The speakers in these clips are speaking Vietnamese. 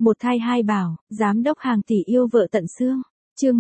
Một thai hai bảo, giám đốc hàng tỷ yêu vợ tận xương. Chương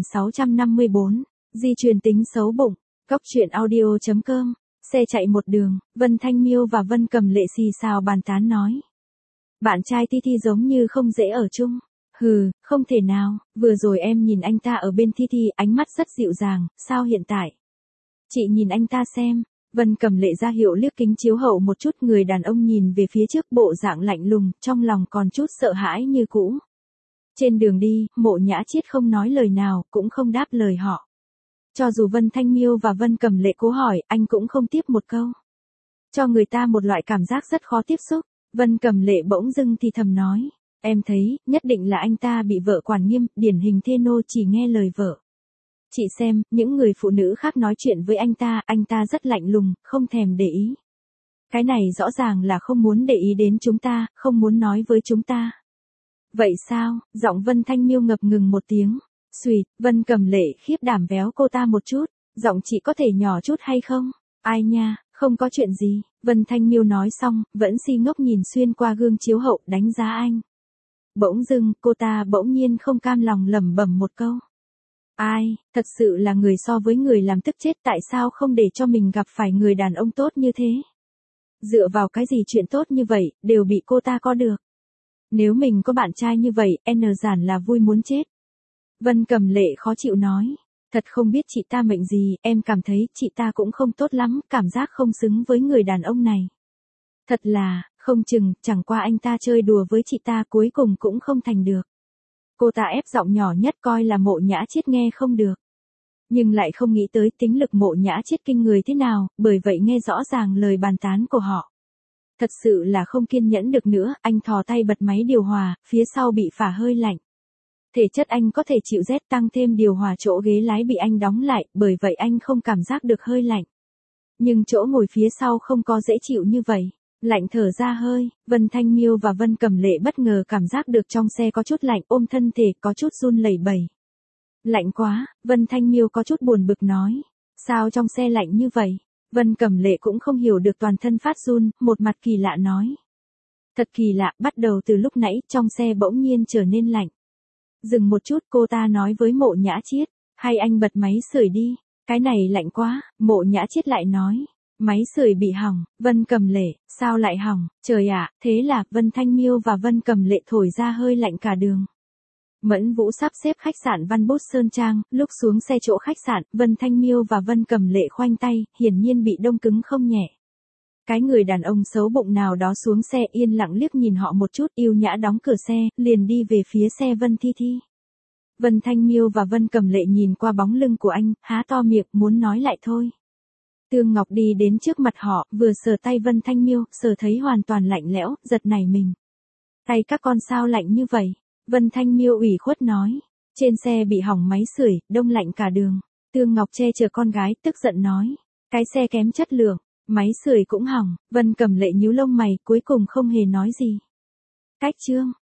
1654, di truyền tính xấu bụng. Cốc truyện audio.com. Xe chạy một đường, Vân Thanh Miêu và Vân Cầm Lệ xì xào bàn tán nói. Bạn trai Thi Thi giống như không dễ ở chung. Hừ, không thể nào, vừa rồi em nhìn anh ta ở bên Thi Thi ánh mắt rất dịu dàng, sao hiện tại? Chị nhìn anh ta xem. Vân Cầm Lệ ra hiệu liếc kính chiếu hậu một chút, người đàn ông nhìn về phía trước bộ dạng lạnh lùng, trong lòng còn chút sợ hãi như cũ. Trên đường đi, Mộ Nhã Chiết không nói lời nào, cũng không đáp lời họ. Cho dù Vân Thanh Miêu và Vân Cầm Lệ cố hỏi, anh cũng không tiếp một câu. Cho người ta một loại cảm giác rất khó tiếp xúc. Vân Cầm Lệ bỗng dưng thì thầm nói, em thấy, nhất định là anh ta bị vợ quản nghiêm, điển hình thê nô chỉ nghe lời vợ. Chị xem, những người phụ nữ khác nói chuyện với anh ta rất lạnh lùng, không thèm để ý. Cái này rõ ràng là không muốn để ý đến chúng ta, không muốn nói với chúng ta. Vậy sao? Giọng Vân Thanh Miêu ngập ngừng một tiếng. Xùi, Vân Cầm Lệ khiếp đảm véo cô ta một chút. Giọng chị có thể nhỏ chút hay không? Ai nha, không có chuyện gì. Vân Thanh Miêu nói xong, vẫn si ngốc nhìn xuyên qua gương chiếu hậu đánh giá anh. Bỗng dưng, cô ta bỗng nhiên không cam lòng lẩm bẩm một câu. Ai, thật sự là người so với người làm tức chết, tại sao không để cho mình gặp phải người đàn ông tốt như thế? Dựa vào cái gì chuyện tốt như vậy, đều bị cô ta có được. Nếu mình có bạn trai như vậy, giản là vui muốn chết. Vân Cầm Lệ khó chịu nói. Thật không biết chị ta mệnh gì, em cảm thấy chị ta cũng không tốt lắm, cảm giác không xứng với người đàn ông này. Thật là, không chừng, chẳng qua anh ta chơi đùa với chị ta cuối cùng cũng không thành được. Cô ta ép giọng nhỏ nhất coi là Mộ Nhã Chiết nghe không được. Nhưng lại không nghĩ tới tính lực Mộ Nhã Chiết kinh người thế nào, bởi vậy nghe rõ ràng lời bàn tán của họ. Thật sự là không kiên nhẫn được nữa, anh thò tay bật máy điều hòa, phía sau bị phả hơi lạnh. Thể chất anh có thể chịu rét, tăng thêm điều hòa chỗ ghế lái bị anh đóng lại, bởi vậy anh không cảm giác được hơi lạnh. Nhưng chỗ ngồi phía sau không có dễ chịu như vậy. Lạnh thở ra hơi, Vân Thanh Miêu và Vân Cầm Lệ bất ngờ cảm giác được trong xe có chút lạnh, ôm thân thể có chút run lẩy bẩy. Lạnh quá, Vân Thanh Miêu có chút buồn bực nói. Sao trong xe lạnh như vậy? Vân Cầm Lệ cũng không hiểu được, toàn thân phát run, một mặt kỳ lạ nói. Thật kỳ lạ, bắt đầu từ lúc nãy, trong xe bỗng nhiên trở nên lạnh. Dừng một chút, cô ta nói với Mộ Nhã Chiết, hay anh bật máy sưởi đi, cái này lạnh quá. Mộ Nhã Chiết lại nói, máy sưởi bị hỏng. Vân Cầm Lệ, sao lại hỏng? Trời ạ, thế là Vân Thanh Miêu và Vân Cầm Lệ thổi ra hơi lạnh cả đường. Mẫn Vũ sắp xếp khách sạn Văn Bút Sơn Trang, lúc xuống xe chỗ khách sạn, Vân Thanh Miêu và Vân Cầm Lệ khoanh tay, hiển nhiên bị đông cứng không nhẹ. Cái người đàn ông xấu bụng nào đó xuống xe yên lặng liếc nhìn họ một chút, yêu nhã đóng cửa xe, liền đi về phía xe Vân Thi Thi. Vân Thanh Miêu và Vân Cầm Lệ nhìn qua bóng lưng của anh, há to miệng muốn nói lại thôi. Tương Ngọc đi đến trước mặt họ, vừa sờ tay Vân Thanh Miêu, sờ thấy hoàn toàn lạnh lẽo, giật nảy mình. Tay các con sao lạnh như vậy? Vân Thanh Miêu ủy khuất nói. Trên xe bị hỏng máy sưởi, đông lạnh cả đường. Tương Ngọc che chở con gái, tức giận nói. Cái xe kém chất lượng, máy sưởi cũng hỏng. Vân Cầm Lệ nhíu lông mày, cuối cùng không hề nói gì. Cách chương.